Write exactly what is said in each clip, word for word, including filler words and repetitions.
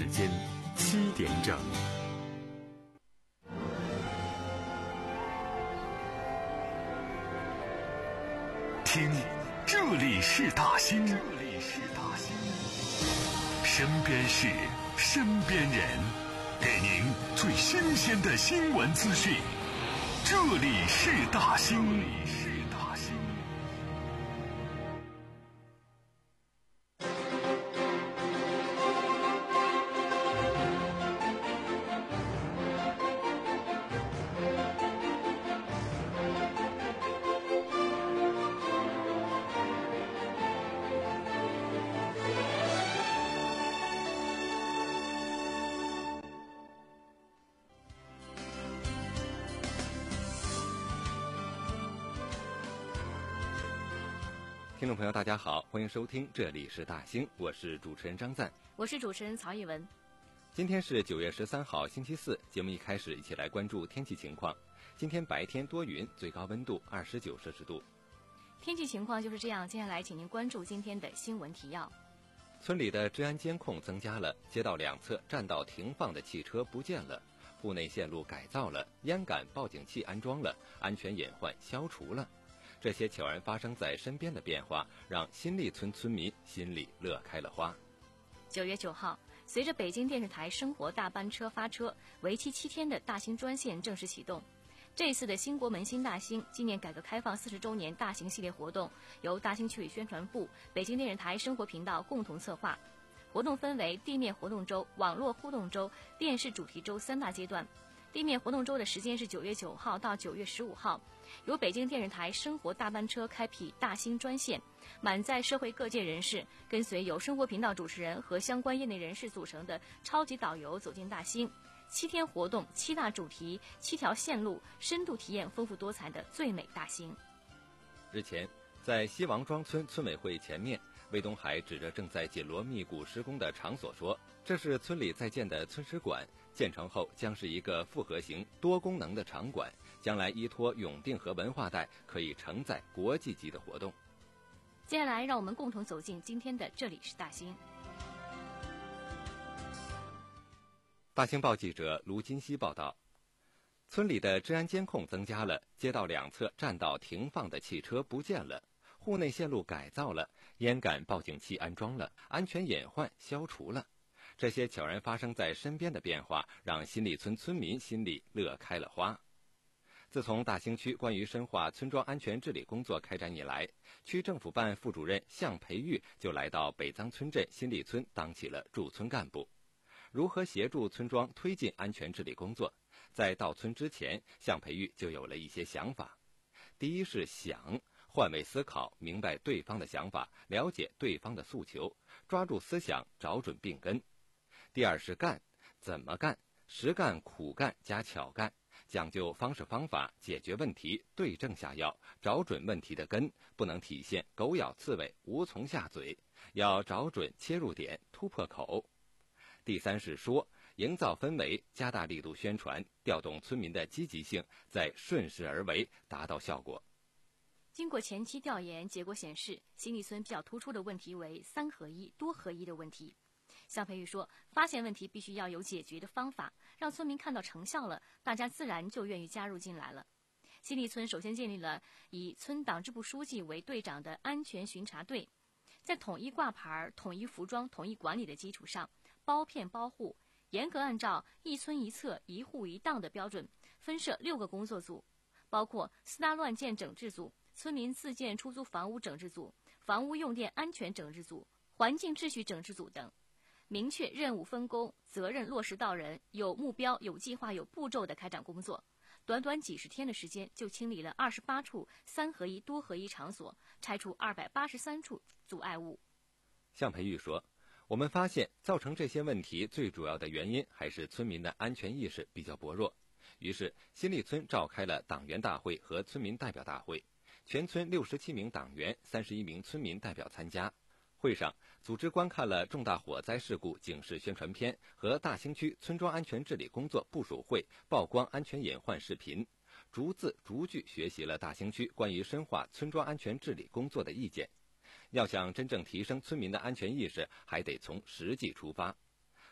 时间七点整。听，这里是大兴，这里是大兴，身边事，身边人，给您最新鲜的新闻资讯。这里是大兴，这里是大兴。 听众朋友大家好，欢迎收听这里是大兴，我是主持人张赞， 我是主持人曹艺文。 今天是九月十三号星期四，节目一开始一起来关注天气情况。今天白天多云，最高温度二十九摄氏度。 天气情况就是这样，接下来请您关注今天的新闻提要。 村里的治安监控增加了，街道两侧占道停放的汽车不见了，户内线路改造了，烟感报警器安装了，安全隐患消除了。这些悄然发生在身边的变化，让新立村村民心里乐开了花。 九月九号，随着北京电视台生活大班车发车，为期七天的大兴专线正式启动。这次的兴国门新大兴纪念改革开放四十周年大型系列活动，由大兴区委宣传部、北京电视台生活频道共同策划。活动分为地面活动周、网络互动周、电视主题周三大阶段。地面活动周的时间是九月九号到九月十五号，由北京电视台生活大班车开辟大兴专线，满载社会各界人士，跟随由生活频道主持人和相关业内人士组成的超级导游走进大兴。七天活动，七大主题，七条线路，深度体验丰富多彩的最美大兴。 日前，在西王庄村村委会前面，魏东海指着正在紧锣密鼓施工的场所说，这是村里在建的村史馆，建成后将是一个复合型多功能的场馆，将来依托永定河文化带，可以承载国际级的活动。 接下来让我们共同走进今天的这里是大兴。 大兴报记者卢金熙报道，村里的治安监控增加了，街道两侧占道停放的汽车不见了，户内线路改造了，烟感报警器安装了，安全隐患消除了。这些悄然发生在身边的变化，让新立村村民心里乐开了花。自从大兴区关于深化村庄安全治理工作开展以来，区政府办副主任向培育就来到北藏村镇新立村当起了驻村干部。如何协助村庄推进安全治理工作，在到村之前，向培育就有了一些想法。第一是想，换位思考，明白对方的想法，了解对方的诉求，抓住思想，找准病根。第二是干，怎么干？实干、苦干加巧干，讲究方式方法，解决问题，对症下药，找准问题的根，不能体现狗咬刺猬，无从下嘴，要找准切入点，突破口。第三是说，营造氛围，加大力度宣传，调动村民的积极性，再顺势而为，达到效果。 经过前期调研，结果显示，新立村比较突出的问题为三合一、多合一的问题。向培育说，发现问题必须要有解决的方法，让村民看到成效了，大家自然就愿意加入进来了。新立村首先建立了以村党支部书记为队长的安全巡查队，在统一挂牌、统一服装、统一管理的基础上，包片包户，严格按照一村一策、一户一档的标准，分设六个工作组，包括私搭乱建整治组、村民自建出租房屋整治组、房屋用电安全整治组、环境秩序整治组等，明确任务分工，责任落实到人，有目标、有计划、有步骤的开展工作。短短几十天的时间，就清理了二十八处三合一、多合一场所，拆除二百八十三处阻碍物。 向培育说，我们发现造成这些问题最主要的原因还是村民的安全意识比较薄弱。于是新立村召开了党员大会和村民代表大会，全村六十七名党员、三十一名村民代表参加。会上，组织观看了重大火灾事故警示宣传片和大兴区村庄安全治理工作部署会曝光安全隐患视频，逐字逐句学习了大兴区关于深化村庄安全治理工作的意见。要想真正提升村民的安全意识，还得从实际出发。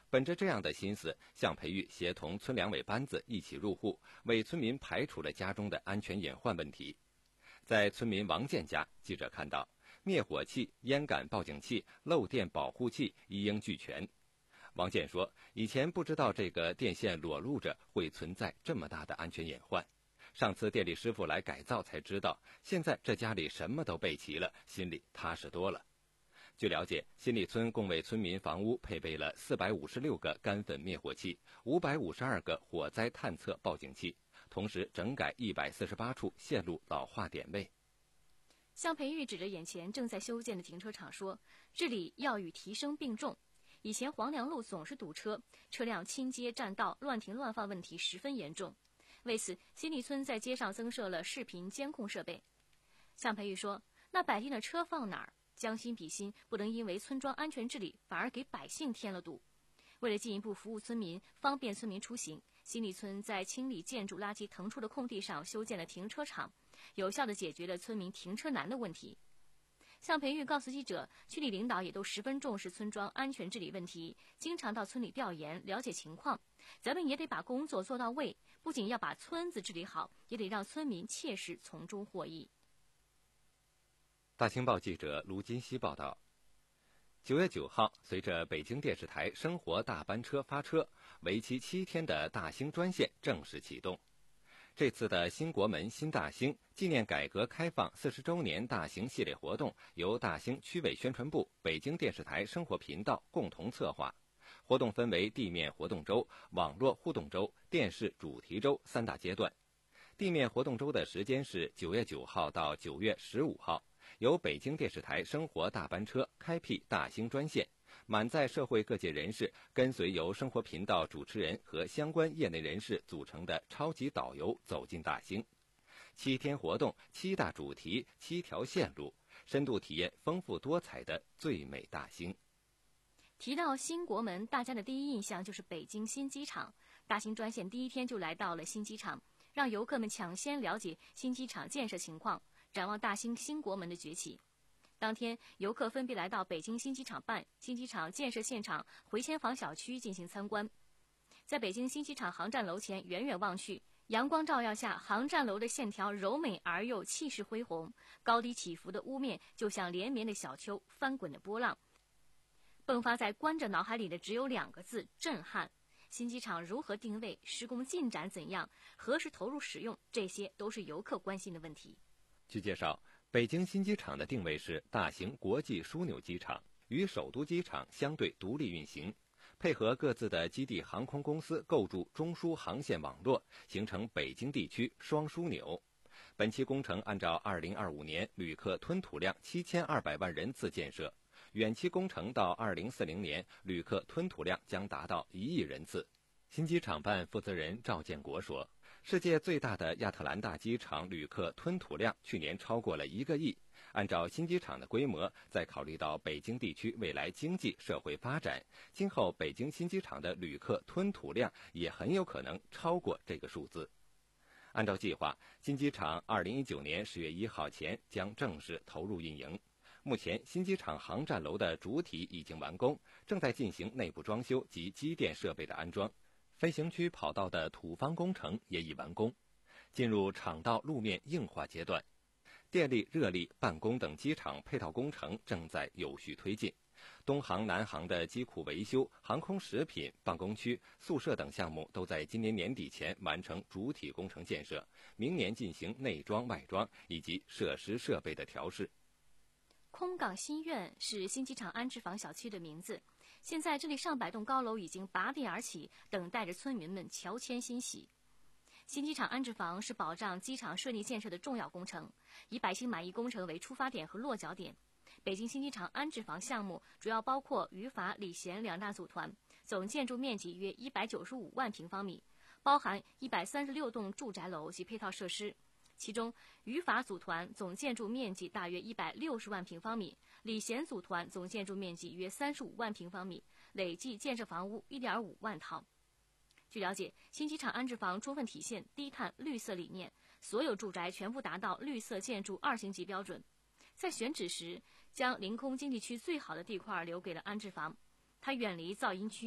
本着这样的心思，向培育协同村两委班子一起入户，为村民排除了家中的安全隐患问题。在村民王建家，记者看到灭火器、烟感报警器、漏电保护器一应俱全。王建说，以前不知道这个电线裸露着会存在这么大的安全隐患，上次电力师傅来改造才知道，现在这家里什么都备齐了，心里踏实多了。据了解，新里村共为村民房屋配备了四百五十六个干粉灭火器、五百五十二个火灾探测报警器，同时整改一百四十八处线路老化点位。 向培育指着眼前正在修建的停车场说，治理要与提升并重。以前黄梁路总是堵车，车辆倾街占道、乱停乱放问题十分严重。为此，新里村在街上增设了视频监控设备。向培育说，那摆定的车放哪儿？将心比心，不能因为村庄安全治理，反而给百姓添了堵。为了进一步服务村民，方便村民出行，新里村在清理建筑垃圾腾出的空地上修建了停车场，有效地解决了村民停车难的问题。向培育告诉记者，区里领导也都十分重视村庄安全治理问题，经常到村里调研了解情况。咱们也得把工作做到位，不仅要把村子治理好，也得让村民切实从中获益。 大清报记者卢金熙报道，九月九号，随着北京电视台生活大班车发车，为期七天的大兴专线正式启动。这次的新国门新大兴纪念改革开放四十周年大型系列活动由大兴区委宣传部、北京电视台生活频道共同策划。活动分为地面活动周、网络互动周、电视主题周三大阶段。地面活动周的时间是九月九号到九月十五号，由北京电视台生活大班车开辟大兴专线，满载社会各界人士，跟随由生活频道主持人和相关业内人士组成的超级导游走进大兴。七天活动，七大主题，七条线路，深度体验丰富多彩的最美大兴。 提到新国门，大家的第一印象就是北京新机场。大兴专线第一天就来到了新机场，让游客们抢先了解新机场建设情况，展望大兴新国门的崛起。当天，游客分别来到北京新机场办、新机场建设现场回迁房小区进行参观。在北京新机场航站楼前远远望去，阳光照耀下，航站楼的线条柔美而又气势恢宏，高低起伏的屋面就像连绵的小丘，翻滚的波浪。迸发在观者脑海里的只有两个字：震撼。新机场如何定位？施工进展怎样？何时投入使用？这些都是游客关心的问题。 据介绍，北京新机场的定位是大型国际枢纽机场，与首都机场相对独立运行，配合各自的基地航空公司构筑中枢航线网络，形成北京地区双枢纽。本期工程按照二零二五年旅客吞吐量七千二百万人次建设，远期工程到二零四零年旅客吞吐量将达到一亿人次。新机场办负责人赵建国说，世界最大的亚特兰大机场旅客吞吐量去年超过了一个亿，按照新机场的规模，再考虑到北京地区未来经济社会发展，今后北京新机场的旅客吞吐量也很有可能超过这个数字。按照计划，新机场二零一九年十月一号前将正式投入运营。目前，新机场航站楼的主体已经完工，正在进行内部装修及机电设备的安装。飞行区跑道的土方工程也已完工，进入场道路面硬化阶段。电力、热力、办公等机场配套工程正在有序推进。东航、南航的机库维修、航空食品、办公区、宿舍等项目都在今年年底前完成主体工程建设，明年进行内装、外装以及设施设备的调试。 空港新苑是新机场安置房小区的名字，现在这里上百栋高楼已经拔地而起，等待着村民们乔迁欣喜。新机场安置房是保障机场顺利建设的重要工程，以百姓满意工程为出发点和落脚点。北京新机场安置房项目主要包括余法、礼贤两大组团，总建筑面积约一百九十五万平方米，包含一百三十六栋住宅楼及配套设施。其中，余法组团总建筑面积大约一百六十万平方米，礼贤组团总建筑面积约三十五万平方米，累计建设房屋一点五万套。据了解，新机场安置房充分体现低碳绿色理念，所有住宅全部达到绿色建筑二星级标准。在选址时，将临空经济区最好的地块留给了安置房，它远离噪音区，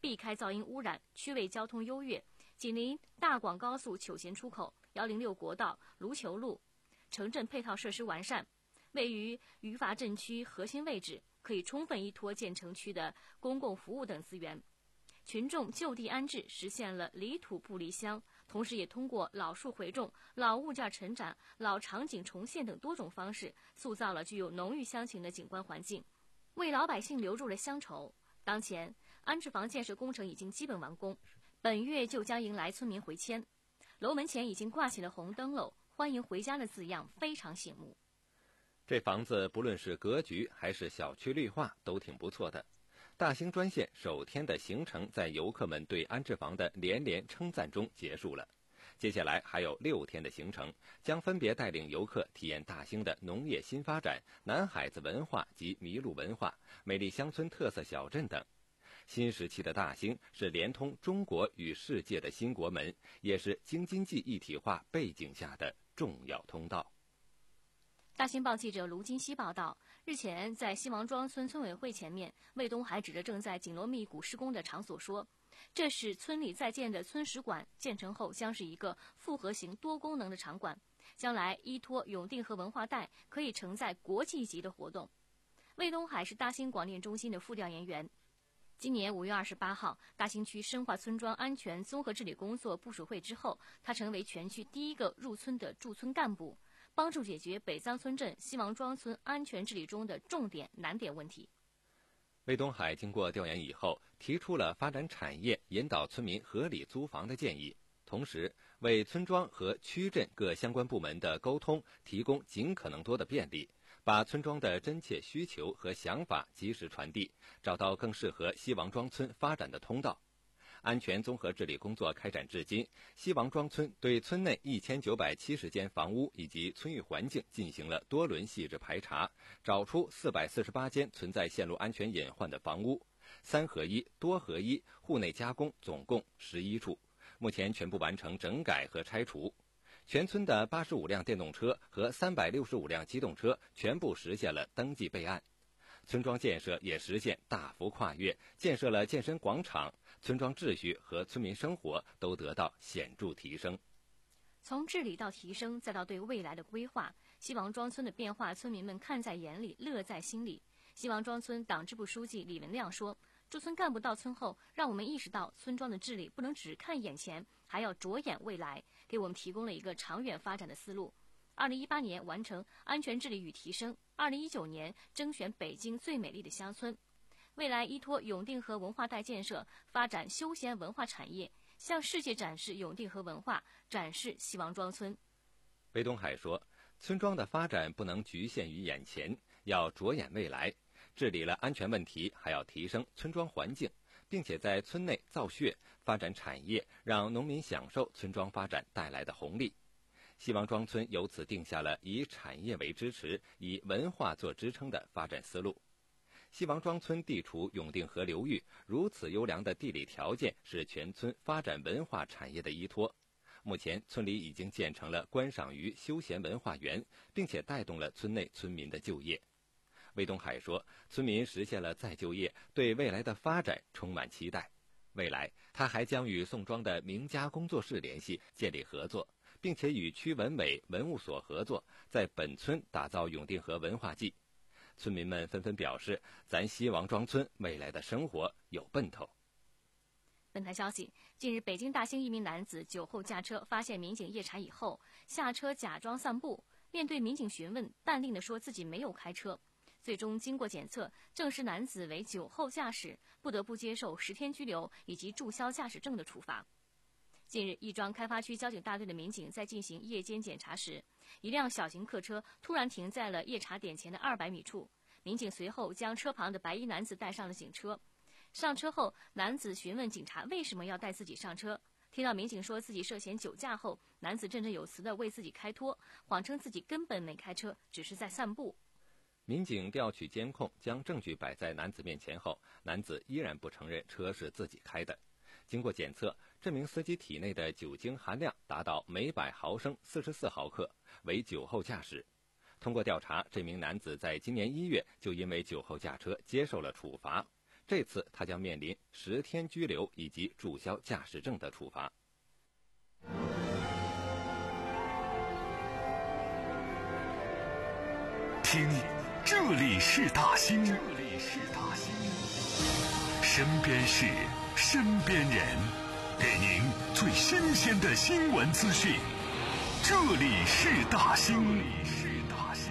避开噪音污染，区位交通优越，紧邻大广高速虬咸出口、一零六国道、卢球路，城镇配套设施完善，位于余阀镇区核心位置，可以充分依托建成区的公共服务等资源。群众就地安置，实现了离土不离乡，同时也通过老树回种、老物件陈展、老场景重现等多种方式，塑造了具有浓郁乡情的景观环境，为老百姓留住了乡愁。当前，安置房建设工程已经基本完工，本月就将迎来村民回迁。楼门前已经挂起了红灯笼，欢迎回家的字样非常醒目。 这房子不论是格局还是小区绿化都挺不错的。大兴专线首天的行程在游客们对安置房的连连称赞中结束了。接下来还有六天的行程，将分别带领游客体验大兴的农业新发展、南海子文化及麋鹿文化、美丽乡村特色小镇等。新时期的大兴是连通中国与世界的新国门，也是京津冀一体化背景下的重要通道。 大新报记者卢金熙报道，日前在西王庄村村委会前面，魏东海指着正在紧锣密鼓施工的场所说，这是村里在建的村史馆，建成后将是一个复合型多功能的场馆，将来依托永定河文化带，可以承载国际级的活动。魏东海是大兴广电中心的副调研员。今年五月二十八号，大兴区深化村庄安全综合治理工作部署会之后，他成为全区第一个入村的驻村干部，帮助解决北藏村镇西王庄村安全治理中的重点难点问题。 魏东海经过调研以后，提出了发展产业、引导村民合理租房的建议，同时为村庄和区镇各相关部门的沟通提供尽可能多的便利，把村庄的真切需求和想法及时传递，找到更适合西王庄村发展的通道。安全综合治理工作开展至今，西王庄村对村内一千九百七十间房屋以及村域环境进行了多轮细致排查，找出四百四十八间存在线路安全隐患的房屋，三合一、多合一、户内加工总共十一处，目前全部完成整改和拆除。全村的八十五辆电动车和三百六十五辆机动车全部实现了登记备案。村庄建设也实现大幅跨越，建设了健身广场，村庄秩序和村民生活都得到显著提升。 从治理到提升，再到对未来的规划，西王庄村的变化，村民们看在眼里，乐在心里。西王庄村党支部书记李文亮说，驻村干部到村后，让我们意识到村庄的治理不能只看眼前，还要着眼未来，给我们提供了一个长远发展的思路。二零一八年完成安全治理与提升，二零一九年征选北京最美丽的乡村。未来依托永定河文化带建设，发展休闲文化产业，向世界展示永定河文化，展示西王庄村。 魏东海说，村庄的发展不能局限于眼前，要着眼未来，治理了安全问题，还要提升村庄环境，并且在村内造血，发展产业，让农民享受村庄发展带来的红利。西王庄村由此定下了以产业为支持、以文化做支撑的发展思路。西王庄村地处永定河流域，如此优良的地理条件是全村发展文化产业的依托。目前村里已经建成了观赏鱼休闲文化园，并且带动了村内村民的就业。魏东海说，村民实现了再就业，对未来的发展充满期待。未来他还将与宋庄的名家工作室联系，建立合作，并且与区文委文物所合作，在本村打造永定河文化季。村民们纷纷表示，咱西王庄村未来的生活有奔头。 本台消息，近日北京大兴一名男子酒后驾车，发现民警夜查以后，下车假装散步，面对民警询问，淡定地说自己没有开车。最终经过检测，证实男子为酒后驾驶，不得不接受十天拘留以及注销驾驶证的处罚。近日，亦庄开发区交警大队的民警在进行夜间检查时，一辆小型客车突然停在了夜查点前的二百米处，民警随后将车旁的白衣男子带上了警车。上车后，男子询问警察为什么要带自己上车。听到民警说自己涉嫌酒驾后，男子振振有词地为自己开脱，谎称自己根本没开车，只是在散步。 民警调取监控，将证据摆在男子面前后，男子依然不承认车是自己开的。经过检测，这名司机体内的酒精含量达到每百毫升四十四毫克，为酒后驾驶。通过调查，这名男子在今年一月就因为酒后驾车接受了处罚。 这次他将面临十天拘留以及注销驾驶证的处罚。 听，这里是大兴，这里是大兴，身边事，身边人，给您最新鲜的新闻资讯。这里是大兴，这里是大兴。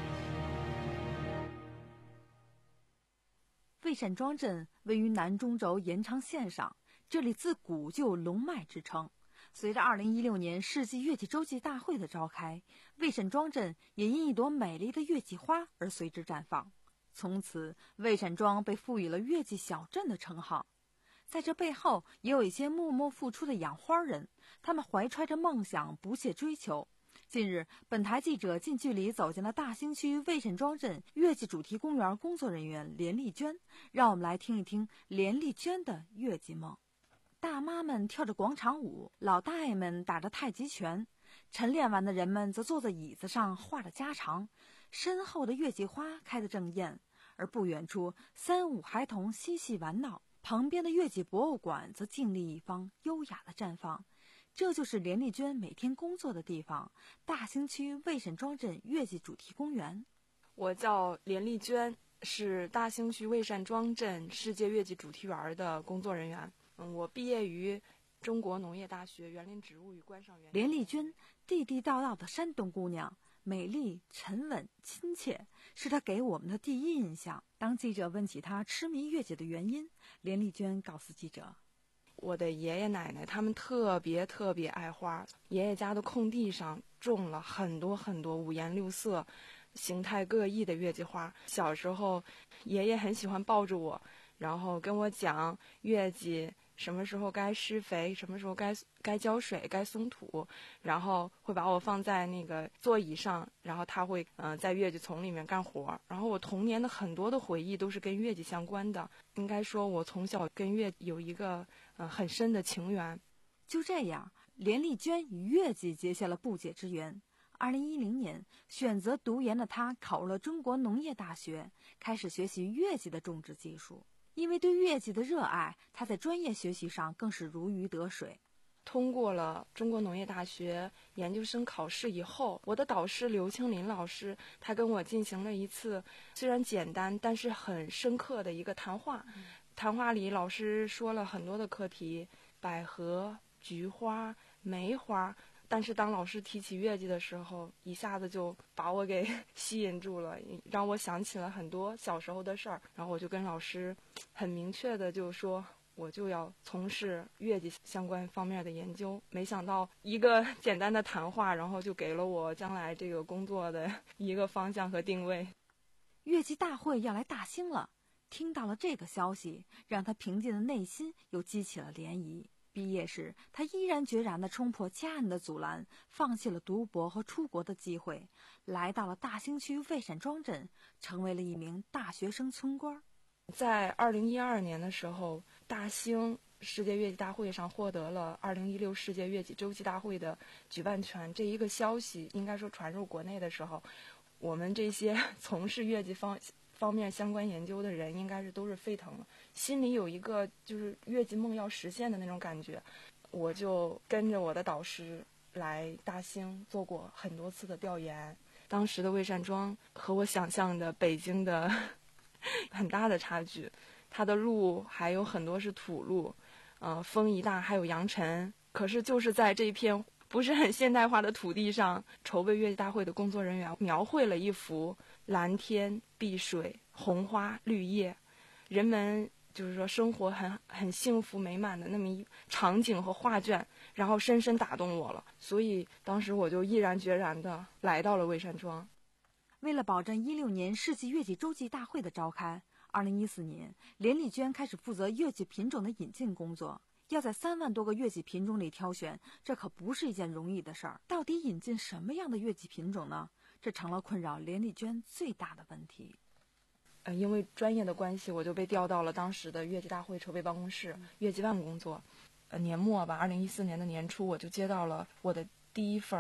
魏善庄镇位于南中轴延长线上，这里自古就有龙脉之称。随着二零一六年世纪月季洲际大会的召开，魏善庄镇也因一朵美丽的月季花而随之绽放。从此，魏善庄被赋予了月季小镇的称号。在这背后，也有一些默默付出的养花人，他们怀揣着梦想，不懈追求。近日，本台记者近距离走进了大兴区魏善庄镇月季主题公园工作人员连丽娟，让我们来听一听连丽娟的月季梦。大妈们跳着广场舞，老大爷们打着太极拳，晨练完的人们则坐在椅子上话着家常，身后的月季花开得正艳，而不远处三五孩童嬉戏玩闹，旁边的月季博物馆则静立一方，优雅地绽放。这就是连丽娟每天工作的地方——大兴区魏善庄镇月季主题公园。 我叫连丽娟，是大兴区魏善庄镇世界月季主题园的工作人员。嗯，我毕业于中国农业大学园林植物与观赏园。 连丽娟地地道道的山东姑娘，美丽、沉稳、亲切，是她给我们的第一印象。当记者问起她痴迷月季的原因，连丽娟告诉记者： 我的爷爷奶奶他们特别特别爱花，爷爷家的空地上种了很多很多五颜六色、形态各异的月季花。小时候，爷爷很喜欢抱着我，然后跟我讲月季什么时候该施肥，什么时候该该浇水，该松土，然后会把我放在那个座椅上，然后他会嗯、呃、在月季丛里面干活。然后我童年的很多的回忆都是跟月季相关的，应该说我从小跟月有一个嗯、呃、很深的情缘。 就这样，连丽娟与月季结下了不解之缘。二零一零年，选择读研的她考入了中国农业大学，开始学习月季的种植技术。因为对月季的热爱，他在专业学习上更是如鱼得水。 通过了中国农业大学研究生考试以后，我的导师刘青林老师，他跟我进行了一次虽然简单但是很深刻的一个谈话。嗯、谈话里，老师说了很多的课题，百合、菊花、梅花。但是当老师提起月季的时候，一下子就把我给吸引住了，让我想起了很多小时候的事儿。然后我就跟老师很明确的就说，我就要从事月季相关方面的研究。没想到一个简单的谈话，然后就给了我将来这个工作的一个方向和定位。 月季大会要来大兴了，听到了这个消息，让他平静的内心又激起了涟漪。毕业时，他毅然决然地冲破家人的阻拦，放弃了读博和出国的机会，来到了大兴区魏善庄镇，成为了一名大学生村官。 在二零一二年的时候，大兴世界月季大会上获得了二零一六世界月季洲际大会的举办权。这一个消息应该说传入国内的时候，我们这些从事月季方方面相关研究的人应该是都是沸腾了，心里有一个就是月季梦要实现的那种感觉。我就跟着我的导师来大兴做过很多次的调研。当时的魏善庄和我想象的北京的很大的差距，它的路还有很多是土路，呃，风一大还有扬尘。可是就是在这一片不是很现代化的土地上，筹备月季大会的工作人员描绘了一幅蓝天碧水、红花绿叶，人们就是说生活很很幸福美满的那么一场景和画卷，然后深深打动我了。所以当时我就毅然决然地来到了魏善庄。 为了保证一六年世纪月季洲际大会的召开，二零一四年，连丽娟开始负责月季品种的引进工作。要在三万多个月季品种里挑选，这可不是一件容易的事儿。到底引进什么样的月季品种呢？这成了困扰连丽娟最大的问题。 呃，因为专业的关系，我就被调到了当时的月季大会筹备办公室，嗯、月季办工作。呃，年末吧，二零一四年的年初，我就接到了我的第一份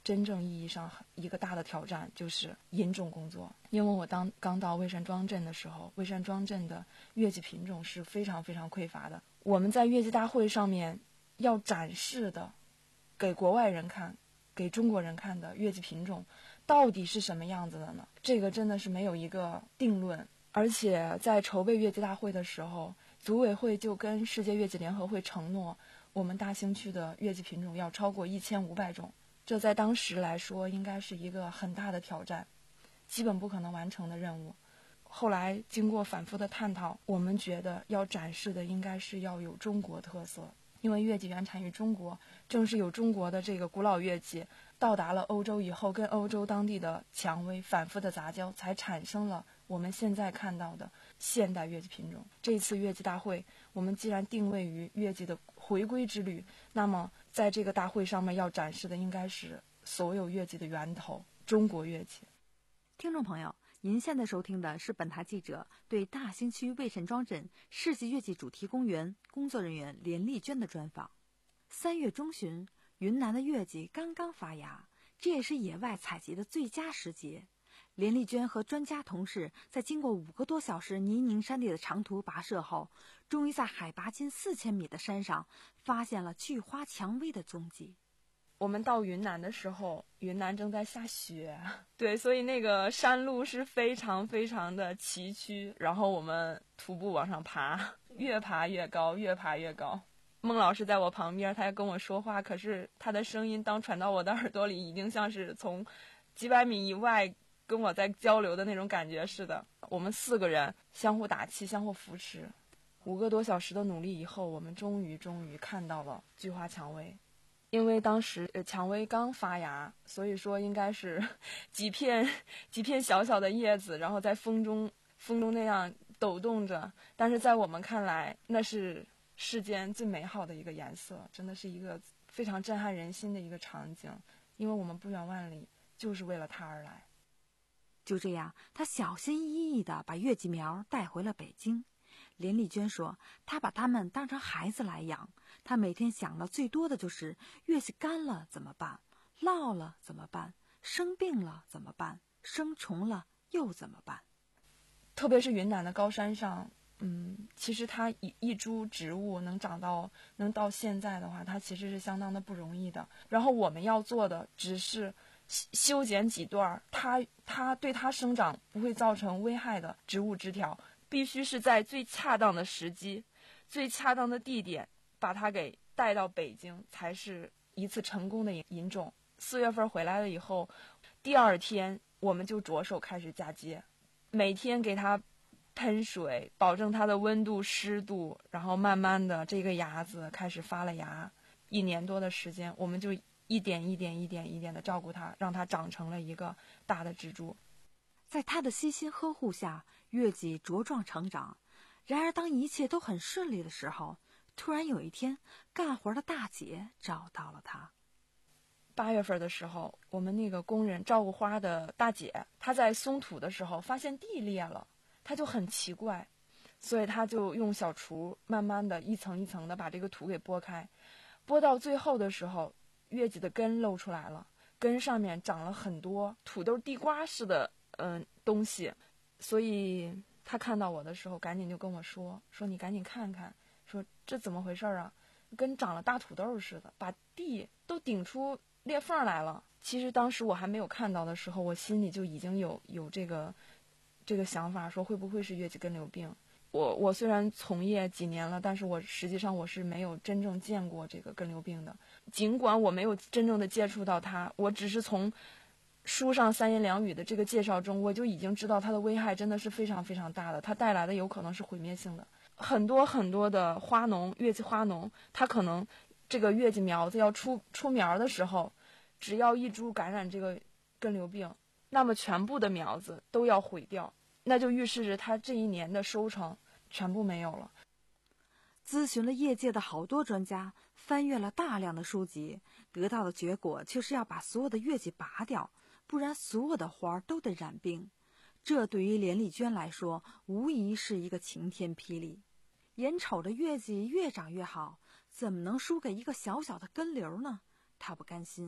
真正意义上一个大的挑战就是引种工作。因为我当刚到魏山庄镇的时候，魏山庄镇的月季品种是非常非常匮乏的。我们在月季大会上面要展示的，给国外人看，给中国人看的月季品种到底是什么样子的呢？这个真的是没有一个定论。而且在筹备月季大会的时候，组委会就跟世界月季联合会承诺，我们大兴区的月季品种要超过一千五百种。这在当时来说应该是一个很大的挑战，基本不可能完成的任务。后来经过反复的探讨，我们觉得要展示的应该是要有中国特色，因为月季原产于中国，正是有中国的这个古老月季到达了欧洲以后，跟欧洲当地的蔷薇反复的杂交，才产生了我们现在看到的现代月季品种。这次月季大会，我们既然定位于月季的回归之旅，那么在这个大会上面要展示的应该是所有月季的源头——中国月季。 听众朋友，您现在收听的是本台记者对大兴区魏慎庄镇世纪月季主题公园工作人员连丽娟的专访。三月中旬，云南的月季刚刚发芽，这也是野外采集的最佳时节。连丽娟和专家同事在经过五个多小时泥泞山地的长途跋涉后，终于在海拔近四千米的山上发现了菊花蔷薇的踪迹。 我们到云南的时候，云南正在下雪，对，所以那个山路是非常非常的崎岖，然后我们徒步往上爬，越爬越高，越爬越高。孟老师在我旁边，他还跟我说话，可是他的声音当传到我的耳朵里，已经像是从几百米以外跟我在交流的那种感觉似的。我们四个人相互打气，相互扶持，五个多小时的努力以后，我们终于终于看到了菊花蔷薇。因为当时呃蔷薇刚发芽，所以说应该是几片几片小小的叶子，然后在风中风中那样抖动着。但是在我们看来，那是世间最美好的一个颜色，真的是一个非常震撼人心的一个场景。因为我们不远万里就是为了它而来。 就这样，他小心翼翼地把月季苗带回了北京。连丽娟说，她把它们当成孩子来养，她每天想的最多的就是月季干了怎么办，落了怎么办，生病了怎么办，生虫了又怎么办。 特别是云南的高山上，嗯，其实它一一株植物能长到能到现在的话，它其实是相当的不容易的。然后我们要做的只是修剪几段它它对它生长不会造成危害的植物枝条，必须是在最恰当的时机、最恰当的地点把它给带到北京，才是一次成功的引种。四月份回来了以后，第二天我们就着手开始嫁接，每天给它喷水，保证它的温度、湿度，然后慢慢的这个芽子开始发了芽。一年多的时间，我们就一点一点、一点一点的照顾它，让它长成了一个大的植株。 在他的悉心呵护下，月季茁壮成长。然而当一切都很顺利的时候，突然有一天，干活的大姐找到了他。 八月份的时候，我们那个工人照顾花的大姐，她在松土的时候发现地裂了，她就很奇怪，所以她就用小锄慢慢的一层一层的把这个土给拨开。拨到最后的时候，月季的根露出来了，根上面长了很多土豆地瓜似的嗯东西，所以他看到我的时候赶紧就跟我说说你赶紧看看，说这怎么回事啊，跟长了大土豆似的，把地都顶出裂缝来了。其实当时我还没有看到的时候，我心里就已经有有这个这个想法，说会不会是月季根瘤病。我我虽然从业几年了，但是我实际上我是没有真正见过这个根瘤病的。尽管我没有真正的接触到它，我只是从书上三言两语的这个介绍中，我就已经知道它的危害真的是非常非常大的，它带来的有可能是毁灭性的。很多很多的花农，月季花农，他可能这个月季苗子要出出苗的时候，只要一株感染这个根瘤病，那么全部的苗子都要毁掉，那就预示着他这一年的收成全部没有了。 咨询了业界的好多专家，翻阅了大量的书籍，得到的结果却是要把所有的月季拔掉，不然所有的花都得染病。这对于连丽娟来说，无疑是一个晴天霹雳。眼瞅着月季越长越好，怎么能输给一个小小的根瘤呢？她不甘心，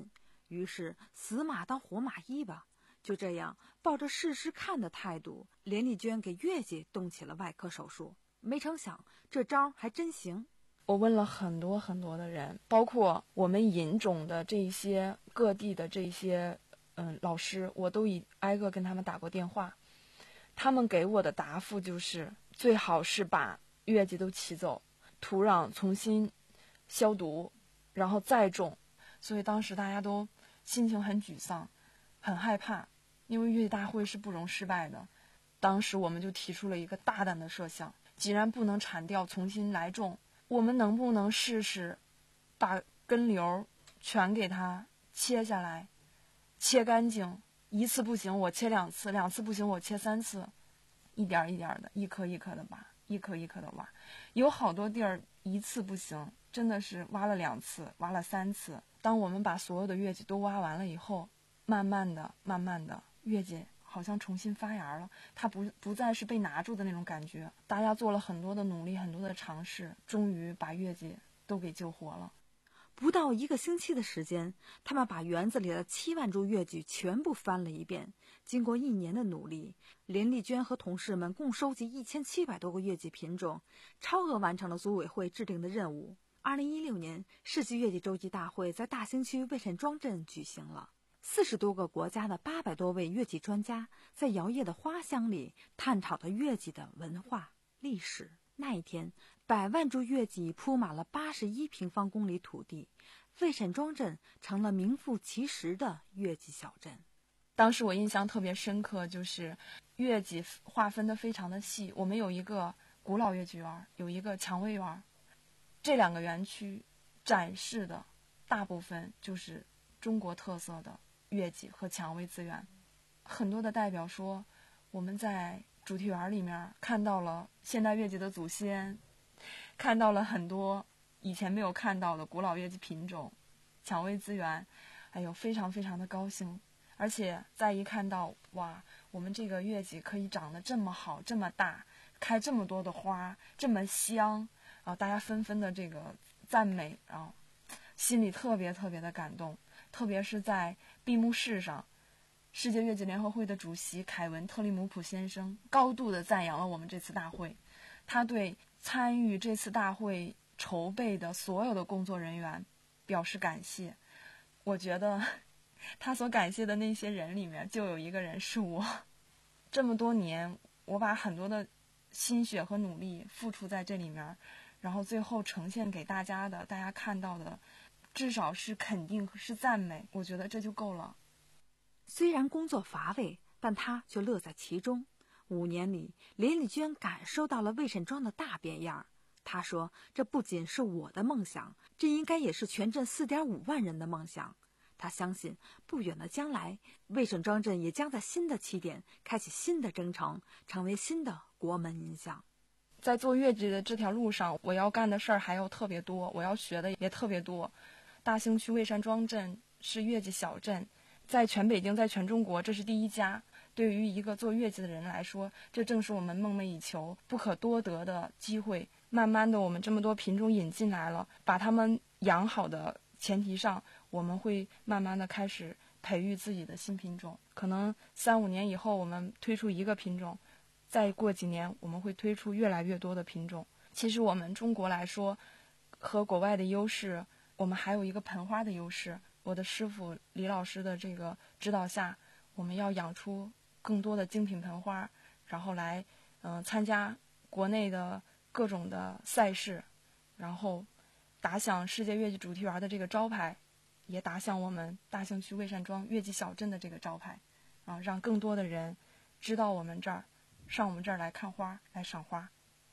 于是死马当活马医吧。就这样，抱着试试看的态度，连丽娟给月季动起了外科手术。没成想，这招还真行。 我问了很多很多的人，包括我们引种的这些各地的这些嗯老师，我都已挨个跟他们打过电话。他们给我的答复就是，最好是把月季都起走，土壤重新消毒，然后再种。所以当时大家都心情很沮丧，很害怕，因为月季大会是不容失败的。当时我们就提出了一个大胆的设想，既然不能铲掉重新来种，我们能不能试试把根瘤全给它切下来，切干净，一次不行我切两次，两次不行我切三次，一点一点的，一颗一颗的挖，一颗一颗的挖。有好多地儿一次不行，真的是挖了两次，挖了三次。当我们把所有的月季都挖完了以后，慢慢的慢慢的月季好像重新发芽了，它不不再是被拿住的那种感觉。大家做了很多的努力，很多的尝试，终于把月季都给救活了。 不到一个星期的时间，他们把园子里的七万株月季全部翻了一遍。经过一年的努力，连丽娟和同事们共收集一千七百多个月季品种，超额完成了组委会制定的任务。二零一六年，世纪月季周期大会在大兴区魏沈庄镇举行了。四十多个国家的八百多位月季专家，在摇曳的花香里探讨着月季的文化历史。那一天，百万株月季铺满了八十一平方公里土地，魏沈庄镇成了名副其实的月季小镇。 当时我印象特别深刻，就是月季划分的非常的细。我们有一个古老月季园，有一个蔷薇园，这两个园区展示的大部分就是中国特色的月季和蔷薇资源。很多的代表说，我们在主题园里面看到了现代月季的祖先，看到了很多以前没有看到的古老月季品种、蔷薇资源，哎呦，非常非常的高兴。而且再一看到，哇，我们这个月季可以长得这么好，这么大，开这么多的花，这么香，然后大家纷纷的这个赞美，然后心里特别特别的感动。特别是在闭幕式上，世界月季联合会的主席凯文特利姆普先生高度的赞扬了我们这次大会，他对参与这次大会筹备的所有的工作人员表示感谢。我觉得他所感谢的那些人里面就有一个人是我。这么多年，我把很多的心血和努力付出在这里面，然后最后呈现给大家的，大家看到的至少是肯定，是赞美，我觉得这就够了。 虽然工作乏味，但他却乐在其中。五年里，连丽娟感受到了魏沈庄的大变样。她说，这不仅是我的梦想，这应该也是全镇 四点五万人的梦想。他相信不远的将来，魏沈庄镇也将在新的起点开启新的征程，成为新的国门印象。 在做月季的这条路上，我要干的事儿还有特别多，我要学的也特别多。大兴区魏山庄镇是月季小镇，在全北京，在全中国，这是第一家。对于一个做月季的人来说，这正是我们梦寐以求、不可多得的机会。慢慢的，我们这么多品种引进来了，把它们养好的前提上，我们会慢慢的开始培育自己的新品种。可能三五年以后，我们推出一个品种，再过几年，我们会推出越来越多的品种。其实我们中国来说，和国外的优势，我们还有一个盆花的优势。我的师傅李老师的这个指导下，我们要养出更多的精品盆花，然后来嗯、呃、参加国内的各种的赛事，然后打响世界月季主题园的这个招牌，也打响我们大兴区魏山庄月季小镇的这个招牌，啊，让更多的人知道我们这儿，上我们这儿来看花，来赏花。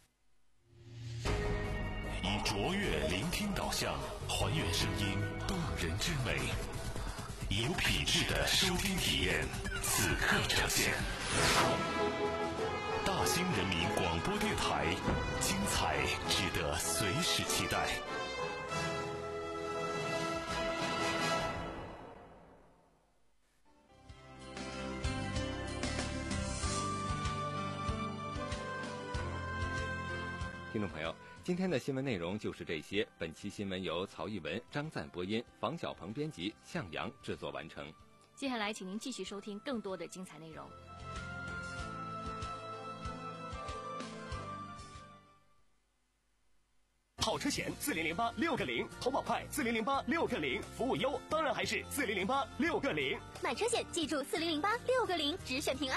以卓越聆听导向，还原声音动人之美，有品质的收听体验，此刻呈现。大兴人民广播电台，精彩值得随时期待。 听众朋友， 今天的新闻内容就是这些。本期新闻由曹一文、张赞播音，房小鹏编辑，向阳制作完成。 接下来，请您继续收听更多的精彩内容。 跑车险四零零八六个零，投保快四零零八六个零，服务优当然还是四零零八六个零。 买车险记住四零零八六个零，只选平安。